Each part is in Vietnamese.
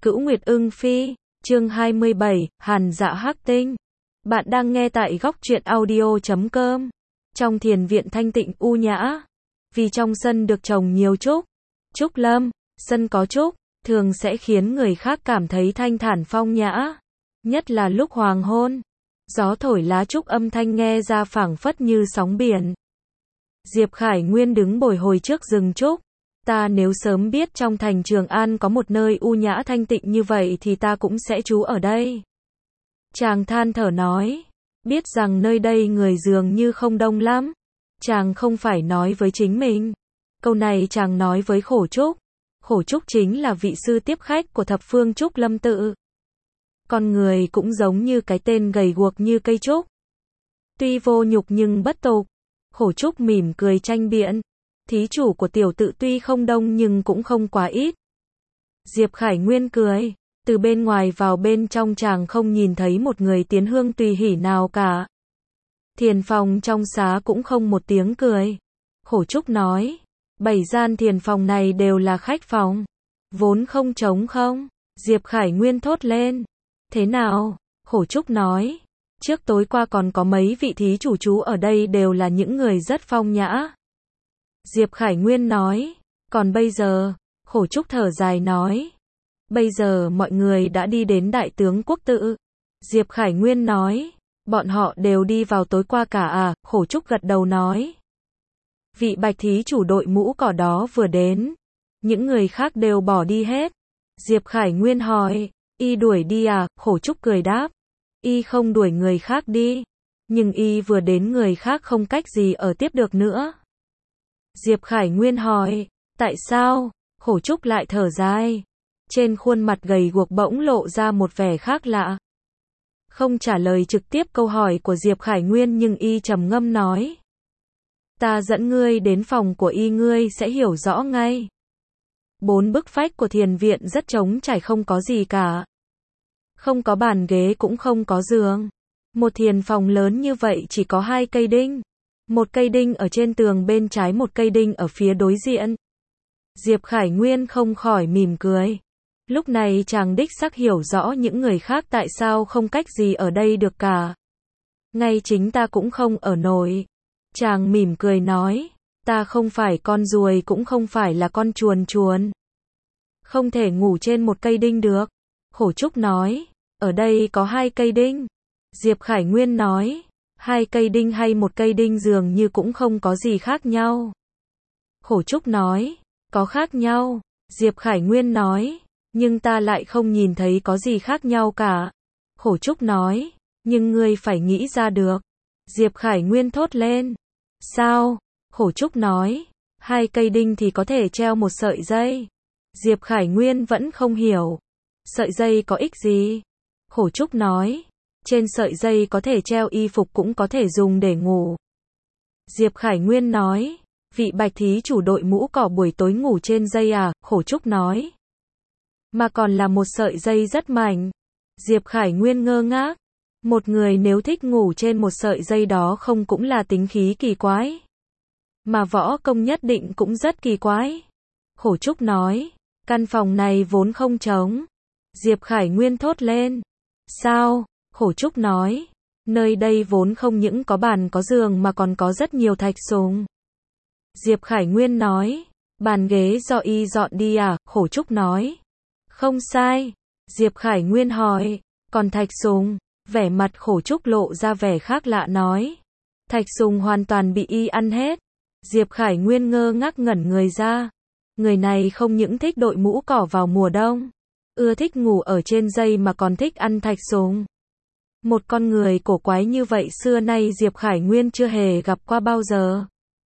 Cửu Nguyệt Ưng Phi, chương 27, Hàn Dạ Hắc Tinh. Bạn đang nghe tại góc truyện audio.com. Trong thiền viện thanh tịnh u nhã, vì trong sân được trồng nhiều trúc lâm, sân có trúc, thường sẽ khiến người khác cảm thấy thanh thản phong nhã. Nhất là lúc hoàng hôn, gió thổi lá trúc âm thanh nghe ra phảng phất như sóng biển. Diệp Khải Nguyên đứng bồi hồi trước rừng trúc. Ta nếu sớm biết trong thành Trường An có một nơi u nhã thanh tịnh như vậy thì ta cũng sẽ trú ở đây. Chàng than thở nói, biết rằng nơi đây người dường như không đông lắm. Chàng không phải nói với chính mình. Câu này chàng nói với Khổ Trúc. Khổ Trúc chính là vị sư tiếp khách của thập phương Trúc Lâm tự. Con người cũng giống như cái tên gầy guộc như cây trúc. Tuy vô nhục nhưng bất tục. Khổ Trúc mỉm cười tranh biện. Thí chủ của tiểu tự tuy không đông nhưng cũng không quá ít. Diệp Khải Nguyên cười. Từ bên ngoài vào bên trong chàng không nhìn thấy một người tiến hương tùy hỷ nào cả. Thiền phòng trong xá cũng không một tiếng cười. Khổ Trúc nói. 7 gian thiền phòng này đều là khách phòng. Vốn không trống không? Diệp Khải Nguyên thốt lên. Thế nào? Khổ Trúc nói. Trước tối qua còn có mấy vị thí chủ trú ở đây đều là những người rất phong nhã. Diệp Khải Nguyên nói. Còn bây giờ? Khổ Trúc thở dài nói. Bây giờ mọi người đã đi đến Đại Tướng Quốc tự. Diệp Khải Nguyên nói. Bọn họ đều đi vào tối qua cả à? Khổ Trúc gật đầu nói. Vị bạch thí chủ đội mũ cỏ đó vừa đến. Những người khác đều bỏ đi hết. Diệp Khải Nguyên hỏi. Y đuổi đi à? Khổ Trúc cười đáp. Y không đuổi người khác đi. Nhưng y vừa đến người khác không cách gì ở tiếp được nữa. Diệp Khải Nguyên hỏi. Tại sao? Khổ Trúc lại thở dài. Trên khuôn mặt gầy guộc bỗng lộ ra một vẻ khác lạ. Không trả lời trực tiếp câu hỏi của Diệp Khải Nguyên nhưng y trầm ngâm nói. Ta dẫn ngươi đến phòng của y ngươi sẽ hiểu rõ ngay. 4 bức vách của thiền viện rất trống trải không có gì cả. Không có bàn ghế cũng không có giường. Một thiền phòng lớn như vậy chỉ có 2 cây đinh. Một cây đinh ở trên tường bên trái, một cây đinh ở phía đối diện. Diệp Khải Nguyên không khỏi mỉm cười. Lúc này chàng đích xác hiểu rõ những người khác tại sao không cách gì ở đây được cả. Ngay chính ta cũng không ở nổi. Chàng mỉm cười nói. Ta không phải con ruồi cũng không phải là con chuồn. Không thể ngủ trên một cây đinh được. Khổ Trúc nói. Ở đây có 2 cây đinh. Diệp Khải Nguyên nói. 2 cây đinh hay một cây đinh dường như cũng không có gì khác nhau. Khổ Trúc nói. Có khác nhau. Diệp Khải Nguyên nói. Nhưng ta lại không nhìn thấy có gì khác nhau cả. Khổ Trúc nói. Nhưng ngươi phải nghĩ ra được. Diệp Khải Nguyên thốt lên. Sao? Khổ Trúc nói. 2 cây đinh thì có thể treo một sợi dây. Diệp Khải Nguyên vẫn không hiểu. Sợi dây có ích gì? Khổ Trúc nói. Trên sợi dây có thể treo y phục cũng có thể dùng để ngủ. Diệp Khải Nguyên nói. Vị bạch thí chủ đội mũ cỏ buổi tối ngủ trên dây à? Khổ Trúc nói. Mà còn là một sợi dây rất mảnh. Diệp Khải Nguyên ngơ ngác. Một người nếu thích ngủ trên một sợi dây đó không cũng là tính khí kỳ quái. Mà võ công nhất định cũng rất kỳ quái. Khổ Trúc nói. Căn phòng này vốn không trống. Diệp Khải Nguyên thốt lên. Sao? Khổ Trúc nói. Nơi đây vốn không những có bàn có giường mà còn có rất nhiều thạch sùng. Diệp Khải Nguyên nói. Bàn ghế do y dọn đi à? Khổ Trúc nói. Không sai. Diệp Khải Nguyên hỏi. Còn thạch sùng? Vẻ mặt Khổ Trúc lộ ra vẻ khác lạ nói. Thạch sùng hoàn toàn bị y ăn hết. Diệp Khải Nguyên ngơ ngác ngẩn người ra. Người này không những thích đội mũ cỏ vào mùa đông. Ưa thích ngủ ở trên dây mà còn thích ăn thạch sùng. Một con người cổ quái như vậy xưa nay Diệp Khải Nguyên chưa hề gặp qua bao giờ.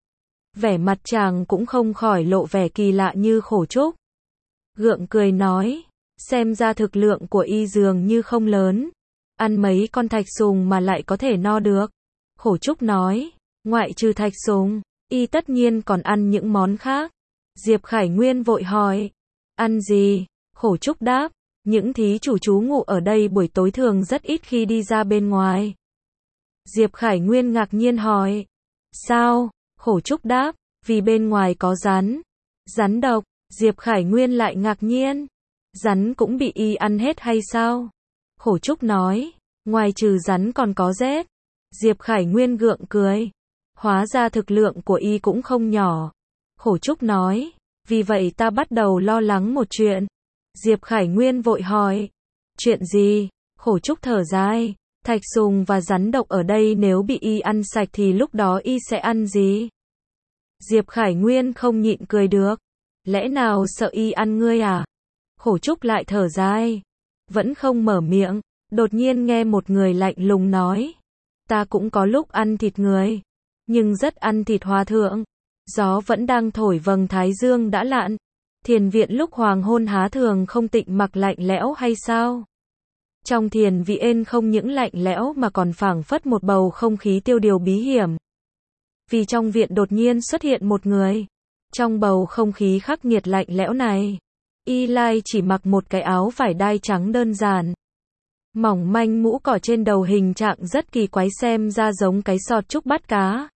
Vẻ mặt chàng cũng không khỏi lộ vẻ kỳ lạ như Khổ Trúc. Gượng cười nói. Xem ra thực lượng của y dường như không lớn. Ăn mấy con thạch sùng mà lại có thể no được. Khổ Trúc nói. Ngoại trừ thạch sùng, y tất nhiên còn ăn những món khác. Diệp Khải Nguyên vội hỏi. Ăn gì? Khổ Trúc đáp. Những thí chủ trú ngụ ở đây buổi tối thường rất ít khi đi ra bên ngoài. Diệp Khải Nguyên ngạc nhiên hỏi. Sao? Khổ Trúc đáp. Vì bên ngoài có rắn. Rắn độc. Diệp Khải Nguyên lại ngạc nhiên. Rắn cũng bị y ăn hết hay sao? Khổ Trúc nói, ngoài trừ rắn còn có rết. Diệp Khải Nguyên gượng cười. Hóa ra thực lượng của y cũng không nhỏ. Khổ Trúc nói, vì vậy ta bắt đầu lo lắng một chuyện. Diệp Khải Nguyên vội hỏi, chuyện gì? Khổ Trúc thở dài, thạch sùng và rắn độc ở đây nếu bị y ăn sạch thì lúc đó y sẽ ăn gì? Diệp Khải Nguyên không nhịn cười được, lẽ nào sợ y ăn ngươi à? Khổ Trúc lại thở dài, vẫn không mở miệng, đột nhiên nghe một người lạnh lùng nói, ta cũng có lúc ăn thịt người, nhưng rất ăn thịt hòa thượng. Gió vẫn đang thổi vầng thái dương đã lặn. Thiền viện lúc hoàng hôn há thường không tịnh mặc lạnh lẽo hay sao? Trong thiền viện không những lạnh lẽo mà còn phảng phất một bầu không khí tiêu điều bí hiểm. Vì trong viện đột nhiên xuất hiện một người. Trong bầu không khí khắc nghiệt lạnh lẽo này, y lai chỉ mặc một cái áo vải đai trắng đơn giản. Mỏng manh mũ cỏ trên đầu hình trạng rất kỳ quái, xem ra giống cái sọt trúc bắt cá.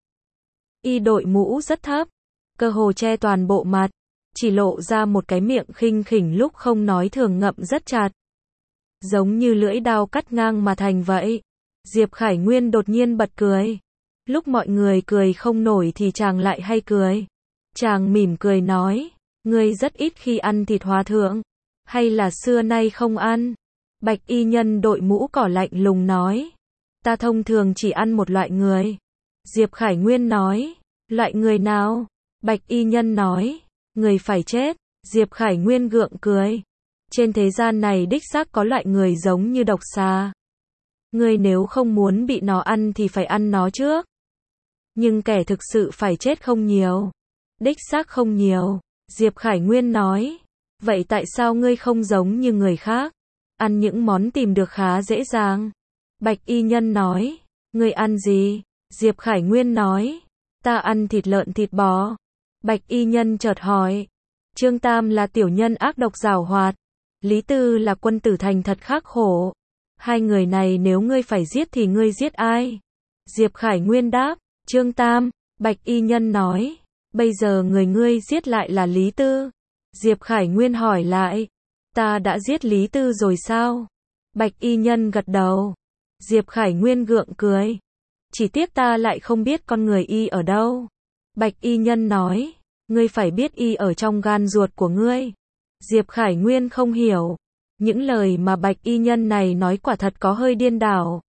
Y đội mũ rất thấp, cơ hồ che toàn bộ mặt, chỉ lộ ra một cái miệng khinh khỉnh lúc không nói thường ngậm rất chặt. Giống như lưỡi dao cắt ngang mà thành vậy. Diệp Khải Nguyên đột nhiên bật cười. Lúc mọi người cười không nổi thì chàng lại hay cười. Chàng mỉm cười nói, ngươi rất ít khi ăn thịt hòa thượng, hay là xưa nay không ăn? Bạch y nhân đội mũ cỏ lạnh lùng nói, ta thông thường chỉ ăn một loại người. Diệp Khải Nguyên nói, loại người nào? Bạch y nhân nói, người phải chết. Diệp Khải Nguyên gượng cười. Trên thế gian này đích xác có loại người giống như độc xà. Ngươi nếu không muốn bị nó ăn thì phải ăn nó trước. Nhưng kẻ thực sự phải chết không nhiều. Đích xác không nhiều. Diệp Khải Nguyên nói, vậy tại sao ngươi không giống như người khác? Ăn những món tìm được khá dễ dàng. Bạch y nhân nói, ngươi ăn gì? Diệp Khải Nguyên nói, ta ăn thịt lợn thịt bò. Bạch y nhân chợt hỏi, Trương Tam là tiểu nhân ác độc giảo hoạt, Lý Tư là quân tử thành thật khắc khổ. Hai người này nếu ngươi phải giết thì ngươi giết ai? Diệp Khải Nguyên đáp, Trương Tam. Bạch y nhân nói, bây giờ người ngươi giết lại là Lý Tư. Diệp Khải Nguyên hỏi lại, ta đã giết Lý Tư rồi sao? Bạch y nhân gật đầu. Diệp Khải Nguyên gượng cười, chỉ tiếc ta lại không biết con người y ở đâu. Bạch y nhân nói, ngươi phải biết y ở trong gan ruột của ngươi. Diệp Khải Nguyên không hiểu. Những lời mà bạch y nhân này nói quả thật có hơi điên đảo.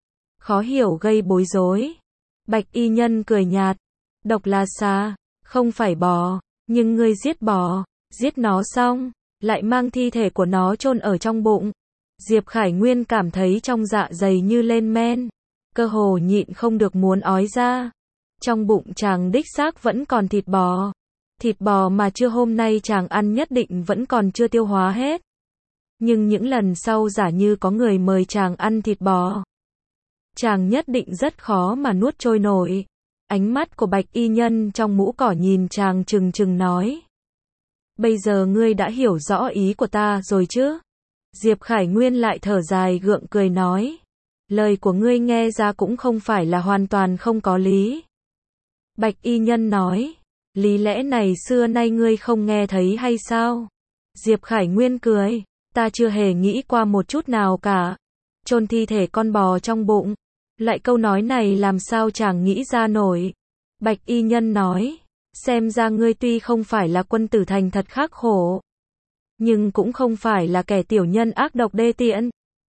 Khó hiểu gây bối rối. Bạch y nhân cười nhạt. Độc là xà, không phải bò. Nhưng ngươi giết bò, giết nó xong, lại mang thi thể của nó chôn ở trong bụng. Diệp Khải Nguyên cảm thấy trong dạ dày như lên men. Cơ hồ nhịn không được muốn ói ra. Trong bụng chàng đích xác vẫn còn thịt bò. Thịt bò mà chưa hôm nay chàng ăn nhất định vẫn còn chưa tiêu hóa hết. Nhưng những lần sau giả như có người mời chàng ăn thịt bò, chàng nhất định rất khó mà nuốt trôi nổi. Ánh mắt của bạch y nhân trong mũ cỏ nhìn chàng trừng trừng nói, bây giờ ngươi đã hiểu rõ ý của ta rồi chứ? Diệp Khải Nguyên lại thở dài gượng cười nói, lời của ngươi nghe ra cũng không phải là hoàn toàn không có lý. Bạch y nhân nói, lý lẽ này xưa nay ngươi không nghe thấy hay sao? Diệp Khải Nguyên cười, ta chưa hề nghĩ qua một chút nào cả. Chôn thi thể con bò trong bụng. Lại câu nói này làm sao chàng nghĩ ra nổi. Bạch y nhân nói, xem ra ngươi tuy không phải là quân tử thành thật khắc khổ, nhưng cũng không phải là kẻ tiểu nhân ác độc đê tiện.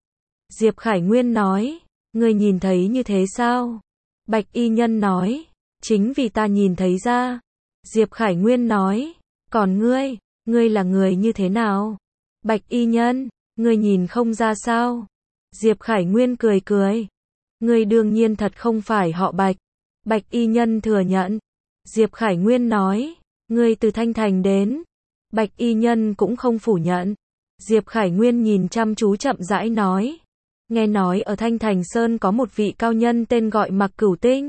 Diệp Khải Nguyên nói, ngươi nhìn thấy như thế sao? Bạch y nhân nói, chính vì ta nhìn thấy ra. Diệp Khải Nguyên nói, còn ngươi là người như thế nào? Bạch y nhân, ngươi nhìn không ra sao? Diệp Khải Nguyên cười cười, ngươi đương nhiên thật không phải họ Bạch. Bạch y nhân thừa nhận. Diệp Khải Nguyên nói, ngươi từ Thanh Thành đến. Bạch y nhân cũng không phủ nhận. Diệp Khải Nguyên nhìn chăm chú chậm rãi nói, nghe nói ở Thanh Thành Sơn có một vị cao nhân tên gọi Mạc Cửu Tinh.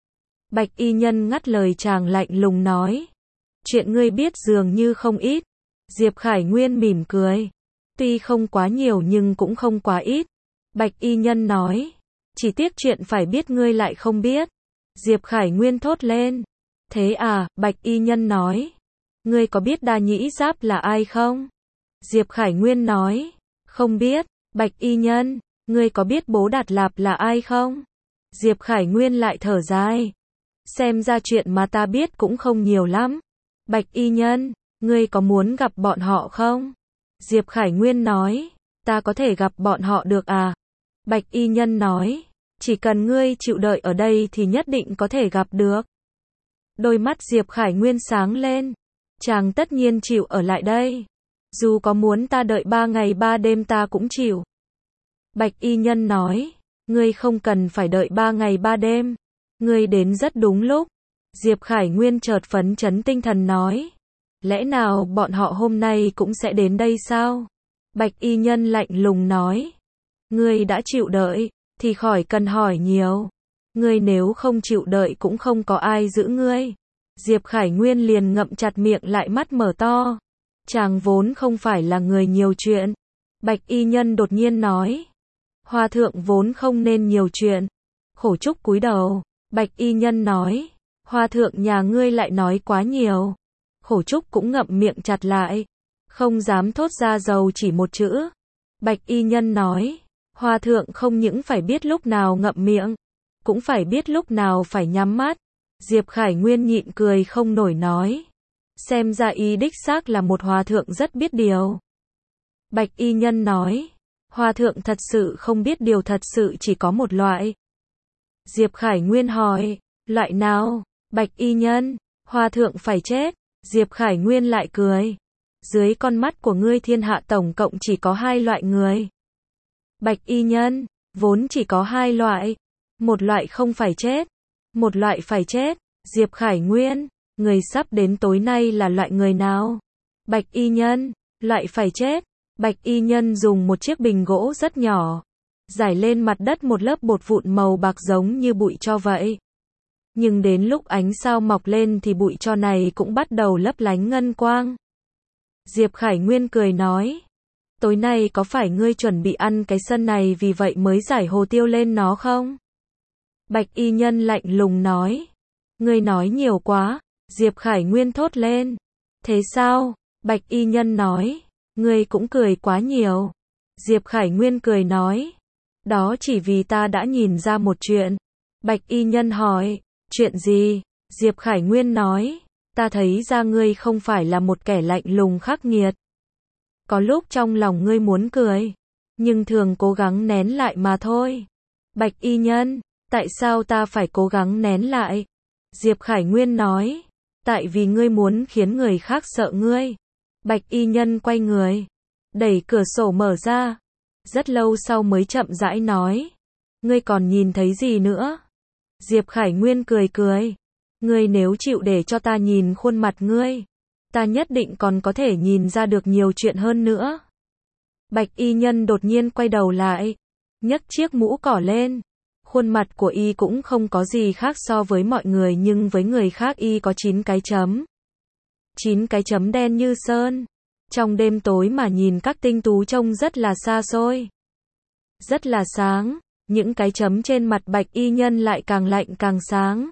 Bạch y nhân ngắt lời chàng lạnh lùng nói, chuyện ngươi biết dường như không ít. Diệp Khải Nguyên mỉm cười, tuy không quá nhiều nhưng cũng không quá ít. Bạch y nhân nói, chỉ tiếc chuyện phải biết ngươi lại không biết. Diệp Khải Nguyên thốt lên, thế à? Bạch y nhân nói, ngươi có biết Đa Nhĩ Giáp là ai không? Diệp Khải Nguyên nói, không biết. Bạch y nhân, ngươi có biết Bố Đạt Lạp là ai không? Diệp Khải Nguyên lại thở dài. Xem ra chuyện mà ta biết cũng không nhiều lắm. Bạch y nhân, ngươi có muốn gặp bọn họ không? Diệp Khải Nguyên nói, ta có thể gặp bọn họ được à? Bạch y nhân nói, chỉ cần ngươi chịu đợi ở đây thì nhất định có thể gặp được. Đôi mắt Diệp Khải Nguyên sáng lên. Chàng tất nhiên chịu ở lại đây. Dù có muốn ta đợi 3 ngày 3 đêm ta cũng chịu. Bạch y nhân nói, ngươi không cần phải đợi 3 ngày 3 đêm. Ngươi đến rất đúng lúc. Diệp Khải Nguyên chợt phấn chấn tinh thần nói, lẽ nào bọn họ hôm nay cũng sẽ đến đây sao? Bạch y nhân lạnh lùng nói, ngươi đã chịu đợi, thì khỏi cần hỏi nhiều. Ngươi nếu không chịu đợi cũng không có ai giữ ngươi. Diệp Khải Nguyên liền ngậm chặt miệng lại, mắt mở to. Chàng vốn không phải là người nhiều chuyện. Bạch y nhân đột nhiên nói, Hòa thượng vốn không nên nhiều chuyện. Khổ Trúc cúi đầu. Bạch y nhân nói, Hòa thượng nhà ngươi lại nói quá nhiều. Khổ Trúc cũng ngậm miệng chặt lại, không dám thốt ra dầu chỉ một chữ. Bạch y nhân nói, Hòa thượng không những phải biết lúc nào ngậm miệng, cũng phải biết lúc nào phải nhắm mắt. Diệp Khải Nguyên nhịn cười không nổi nói, xem ra y đích xác là một hòa thượng rất biết điều. Bạch y nhân nói, Hòa thượng thật sự không biết điều, thật sự chỉ có một loại. Diệp Khải Nguyên hỏi, loại nào? Bạch y nhân, Hòa thượng phải chết. Diệp Khải Nguyên lại cười, dưới con mắt của ngươi thiên hạ tổng cộng chỉ có 2 loại người. Bạch y nhân, vốn chỉ có 2 loại. Một loại không phải chết, một loại phải chết. Diệp Khải Nguyên, người sắp đến tối nay là loại người nào? Bạch y nhân, loại phải chết. Bạch y nhân dùng một chiếc bình gỗ rất nhỏ, rải lên mặt đất một lớp bột vụn màu bạc giống như bụi tro vậy. Nhưng đến lúc ánh sao mọc lên thì bụi tro này cũng bắt đầu lấp lánh ngân quang. Diệp Khải Nguyên cười nói, tối nay có phải ngươi chuẩn bị ăn cái sân này vì vậy mới rải hồ tiêu lên nó không? Bạch y nhân lạnh lùng nói, ngươi nói nhiều quá. Diệp Khải Nguyên thốt lên, thế sao? Bạch y nhân nói, ngươi cũng cười quá nhiều. Diệp Khải Nguyên cười nói, đó chỉ vì ta đã nhìn ra một chuyện. Bạch y nhân hỏi, chuyện gì? Diệp Khải Nguyên nói, ta thấy ra ngươi không phải là một kẻ lạnh lùng khắc nghiệt. Có lúc trong lòng ngươi muốn cười, nhưng thường cố gắng nén lại mà thôi. Bạch y nhân, tại sao ta phải cố gắng nén lại? Diệp Khải Nguyên nói, tại vì ngươi muốn khiến người khác sợ ngươi. Bạch y nhân quay người, đẩy cửa sổ mở ra, rất lâu sau mới chậm rãi nói, ngươi còn nhìn thấy gì nữa? Diệp Khải Nguyên cười cười, ngươi nếu chịu để cho ta nhìn khuôn mặt ngươi, ta nhất định còn có thể nhìn ra được nhiều chuyện hơn nữa. Bạch y nhân đột nhiên quay đầu lại, nhấc chiếc mũ cỏ lên. Khuôn mặt của y cũng không có gì khác so với mọi người, nhưng với người khác y có 9 cái chấm. 9 cái chấm đen như sơn. Trong đêm tối mà nhìn các tinh tú trông rất là xa xôi, rất là sáng. Những cái chấm trên mặt bạch y nhân lại càng lạnh càng sáng.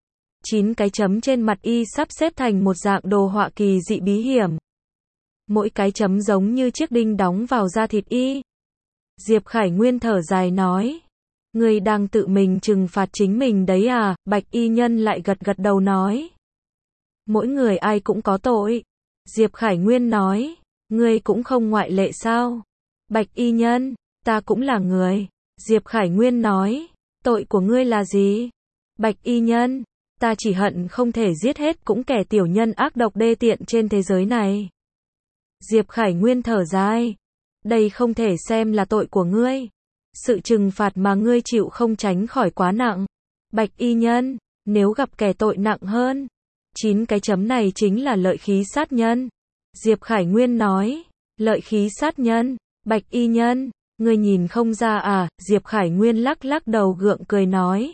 9 cái chấm trên mặt y sắp xếp thành một dạng đồ họa kỳ dị bí hiểm. Mỗi cái chấm giống như chiếc đinh đóng vào da thịt y. Diệp Khải Nguyên thở dài nói, ngươi đang tự mình trừng phạt chính mình đấy à? Bạch y nhân lại gật gật đầu nói, mỗi người ai cũng có tội. Diệp Khải Nguyên nói, ngươi cũng không ngoại lệ sao? Bạch y nhân, ta cũng là người. Diệp Khải Nguyên nói, tội của ngươi là gì? Bạch y nhân, ta chỉ hận không thể giết hết cũng kẻ tiểu nhân ác độc đê tiện trên thế giới này. Diệp Khải Nguyên thở dài, đây không thể xem là tội của ngươi. Sự trừng phạt mà ngươi chịu không tránh khỏi quá nặng. Bạch y nhân, nếu gặp kẻ tội nặng hơn, 9 cái chấm này chính là lợi khí sát nhân. Diệp Khải Nguyên nói, lợi khí sát nhân. Bạch y nhân, ngươi nhìn không ra à? Diệp Khải Nguyên lắc lắc đầu gượng cười nói,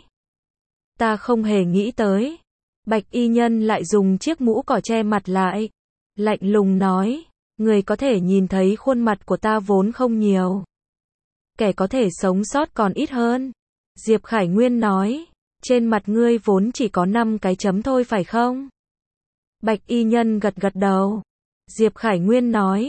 ta không hề nghĩ tới. Bạch y nhân lại dùng chiếc mũ cỏ che mặt lại, lạnh lùng nói, người có thể nhìn thấy khuôn mặt của ta vốn không nhiều, kẻ có thể sống sót còn ít hơn. Diệp Khải Nguyên nói, trên mặt ngươi vốn chỉ có 5 cái chấm thôi phải không? Bạch y nhân gật gật đầu. Diệp Khải Nguyên nói,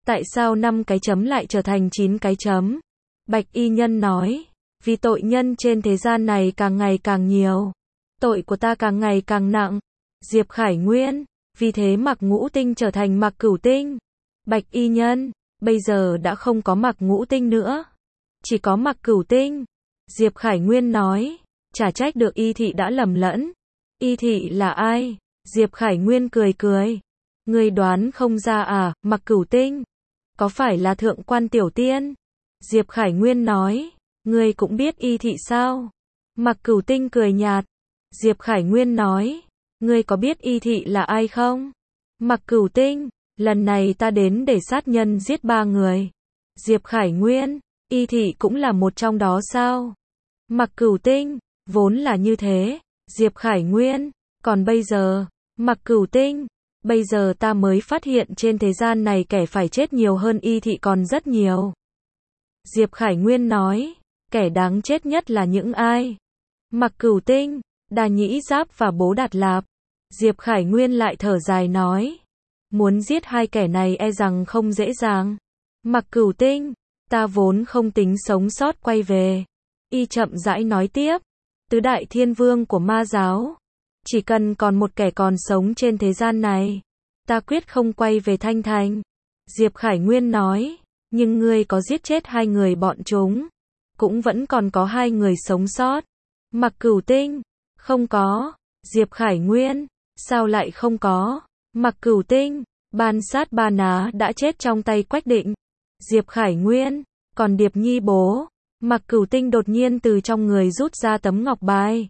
Tại sao 5 cái chấm lại trở thành 9 cái chấm? Bạch y nhân nói, vì tội nhân trên thế gian này càng ngày càng nhiều. Tội của ta càng ngày càng nặng. Diệp Khải Nguyên, vì thế Mạc Ngũ Tinh trở thành Mạc Cửu Tinh. Bạch y nhân, bây giờ đã không có Mạc Ngũ Tinh nữa. Chỉ có Mạc Cửu Tinh. Diệp Khải Nguyên nói, chả trách được Y thị đã lầm lẫn. Y thị là ai? Diệp Khải Nguyên cười cười. Ngươi đoán không ra à, Mạc Cửu Tinh. Có phải là thượng quan tiểu tiên? Diệp Khải Nguyên nói, ngươi cũng biết Y thị sao? Mạc Cửu Tinh cười nhạt. Diệp Khải Nguyên nói, ngươi có biết Y thị là ai không? Mạc Cửu Tinh, lần này ta đến để sát nhân giết 3 người. Diệp Khải Nguyên, Y thị cũng là một trong đó sao? Mạc Cửu Tinh, vốn là như thế. Diệp Khải Nguyên, còn bây giờ, Mạc Cửu Tinh, bây giờ ta mới phát hiện trên thế gian này kẻ phải chết nhiều hơn Y thị còn rất nhiều. Diệp Khải Nguyên nói, kẻ đáng chết nhất là những ai? Mạc Cửu Tinh, Đa Nhĩ Giáp và Bố Đạt Lạp. Diệp Khải Nguyên lại thở dài nói, muốn giết 2 kẻ này e rằng không dễ dàng. Mạc Cửu Tinh, ta vốn không tính sống sót quay về. Y chậm rãi nói tiếp, tứ đại thiên vương của ma giáo, chỉ cần còn một kẻ còn sống trên thế gian này, ta quyết không quay về Thanh Thành. Diệp Khải Nguyên nói, nhưng ngươi có giết chết 2 người bọn chúng, cũng vẫn còn có 2 người sống sót. Mạc Cửu Tinh, không có. Diệp Khải Nguyên, sao lại không có? Mạc Cửu Tinh, Ban Sát Ba Ná đã chết trong tay Quách Định. Diệp Khải Nguyên, còn Điệp Nhi bố. Mạc Cửu Tinh đột nhiên từ trong người rút ra tấm ngọc bài,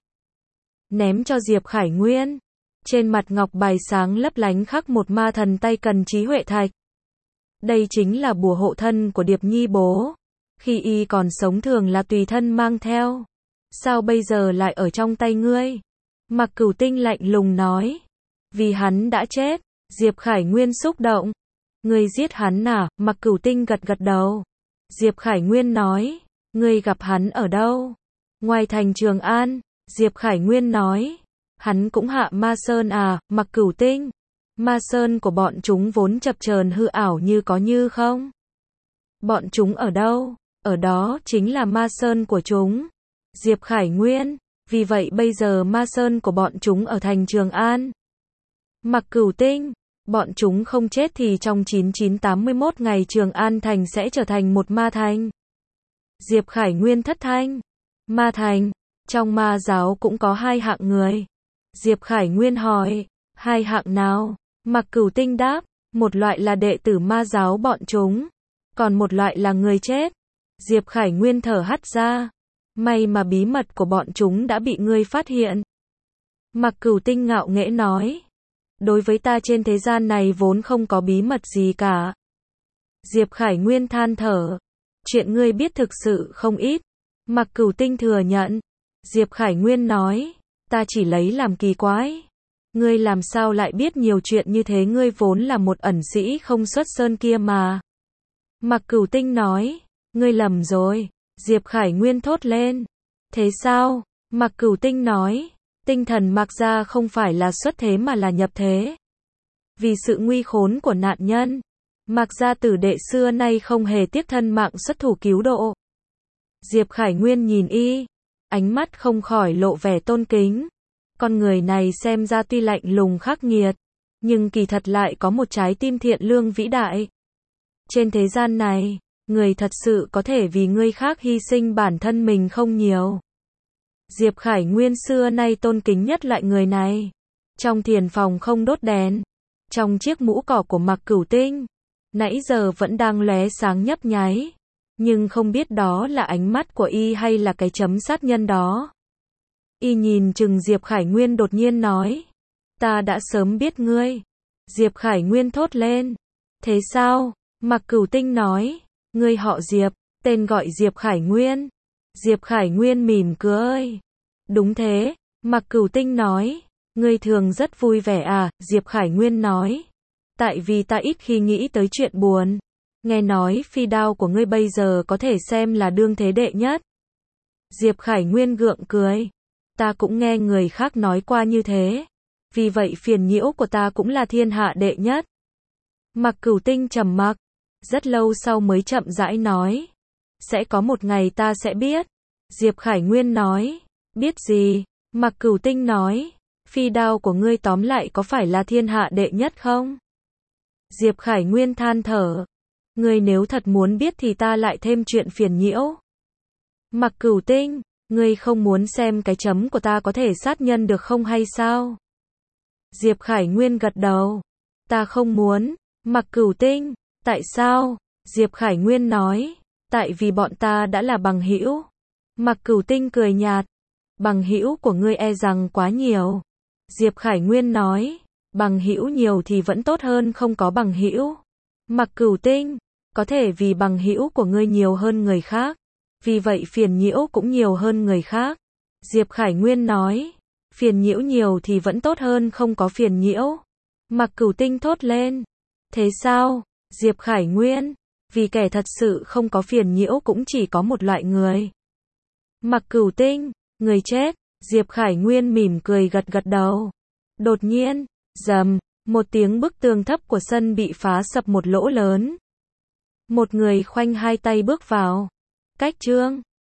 ném cho Diệp Khải Nguyên. Trên mặt ngọc bài sáng lấp lánh khắc một ma thần tay cần trí huệ thạch. Đây chính là bùa hộ thân của Điệp Nhi bố. Khi y còn sống thường là tùy thân mang theo. Sao bây giờ lại ở trong tay ngươi? Mạc Cửu Tinh lạnh lùng nói. Vì hắn đã chết. Diệp Khải Nguyên xúc động. Ngươi giết hắn à? Mạc Cửu Tinh gật gật đầu. Diệp Khải Nguyên nói. Ngươi gặp hắn ở đâu? Ngoài thành Trường An. Diệp Khải Nguyên nói. Hắn cũng hạ Ma Sơn à? Mạc Cửu Tinh. Ma Sơn của bọn chúng vốn chập chờn hư ảo như có như không. Bọn chúng ở đâu? Ở đó chính là Ma Sơn của chúng. Diệp Khải Nguyên, vì vậy bây giờ Ma Sơn của bọn chúng ở thành Trường An. Mạc Cửu Tinh, bọn chúng không chết thì trong 9981 ngày Trường An thành sẽ trở thành một ma thành. Diệp Khải Nguyên thất thanh. Ma thành, trong ma giáo cũng có 2 hạng người. Diệp Khải Nguyên hỏi, 2 hạng nào? Mạc Cửu Tinh đáp, một loại là đệ tử ma giáo bọn chúng, còn một loại là người chết. Diệp Khải Nguyên thở hắt ra. May mà bí mật của bọn chúng đã bị ngươi phát hiện. Mạc Cửu Tinh ngạo nghễ nói. Đối với ta trên thế gian này vốn không có bí mật gì cả. Diệp Khải Nguyên than thở. Chuyện ngươi biết thực sự không ít. Mạc Cửu Tinh thừa nhận. Diệp Khải Nguyên nói. Ta chỉ lấy làm kỳ quái. Ngươi làm sao lại biết nhiều chuyện như thế, ngươi vốn là một ẩn sĩ không xuất sơn kia mà. Mạc Cửu Tinh nói. Ngươi lầm rồi. Diệp Khải Nguyên thốt lên. Thế sao? Mạc Cửu Tinh nói. Tinh thần Mạc gia không phải là xuất thế mà là nhập thế. Vì sự nguy khốn của nạn nhân, Mạc gia tử đệ xưa nay không hề tiếc thân mạng xuất thủ cứu độ. Diệp Khải Nguyên nhìn y, ánh mắt không khỏi lộ vẻ tôn kính. Con người này xem ra tuy lạnh lùng khắc nghiệt, nhưng kỳ thật lại có một trái tim thiện lương vĩ đại. Trên thế gian này, người thật sự có thể vì người khác hy sinh bản thân mình không nhiều. Diệp Khải Nguyên xưa nay tôn kính nhất loại người này. Trong thiền phòng không đốt đèn, trong chiếc mũ cỏ của Mạc Cửu Tinh, nãy giờ vẫn đang lóe sáng nhấp nháy, nhưng không biết đó là ánh mắt của y hay là cái chấm sát nhân đó. Y nhìn chừng Diệp Khải Nguyên đột nhiên nói. Ta đã sớm biết ngươi. Diệp Khải Nguyên thốt lên. Thế sao? Mạc Cửu Tinh nói. Ngươi họ Diệp, tên gọi Diệp Khải Nguyên. Diệp Khải Nguyên mỉm cười. Đúng thế, Mạc Cửu Tinh nói. Ngươi thường rất vui vẻ à? Diệp Khải Nguyên nói. Tại vì ta ít khi nghĩ tới chuyện buồn. Nghe nói phi đao của ngươi bây giờ có thể xem là đương thế đệ nhất. Diệp Khải Nguyên gượng cười. Ta cũng nghe người khác nói qua như thế. Vì vậy phiền nhiễu của ta cũng là thiên hạ đệ nhất. Mạc Cửu Tinh trầm mặc. rất lâu sau mới chậm rãi nói. Sẽ có một ngày ta sẽ biết. Diệp Khải Nguyên nói. Biết gì? Mạc Cửu Tinh nói. Phi đao của ngươi tóm lại có phải là thiên hạ đệ nhất không? Diệp Khải Nguyên than thở. Ngươi nếu thật muốn biết thì ta lại thêm chuyện phiền nhiễu. Mạc Cửu Tinh, ngươi không muốn xem cái chấm của ta có thể sát nhân được không hay sao? Diệp Khải Nguyên gật đầu. Ta không muốn. Mạc Cửu Tinh, tại sao? Diệp Khải Nguyên nói. Tại vì bọn ta đã là bằng hữu. Mạc Cửu Tinh cười nhạt. Bằng hữu của ngươi e rằng quá nhiều. Diệp Khải Nguyên nói. Bằng hữu nhiều thì vẫn tốt hơn không có bằng hữu. Mạc Cửu Tinh, có thể vì bằng hữu của ngươi nhiều hơn người khác, vì vậy phiền nhiễu cũng nhiều hơn người khác. Diệp Khải Nguyên nói. Phiền nhiễu nhiều thì vẫn tốt hơn không có phiền nhiễu. Mạc Cửu Tinh thốt lên. Thế sao? Diệp Khải Nguyên. Vì kẻ thật sự không có phiền nhiễu cũng chỉ có một loại người. Mạc Cửu Tinh, người chết. Diệp Khải Nguyên mỉm cười gật gật đầu. Đột nhiên, rầm, một tiếng bức tường thấp của sân bị phá sập một lỗ lớn. Một người khoanh hai tay bước vào. Cách chương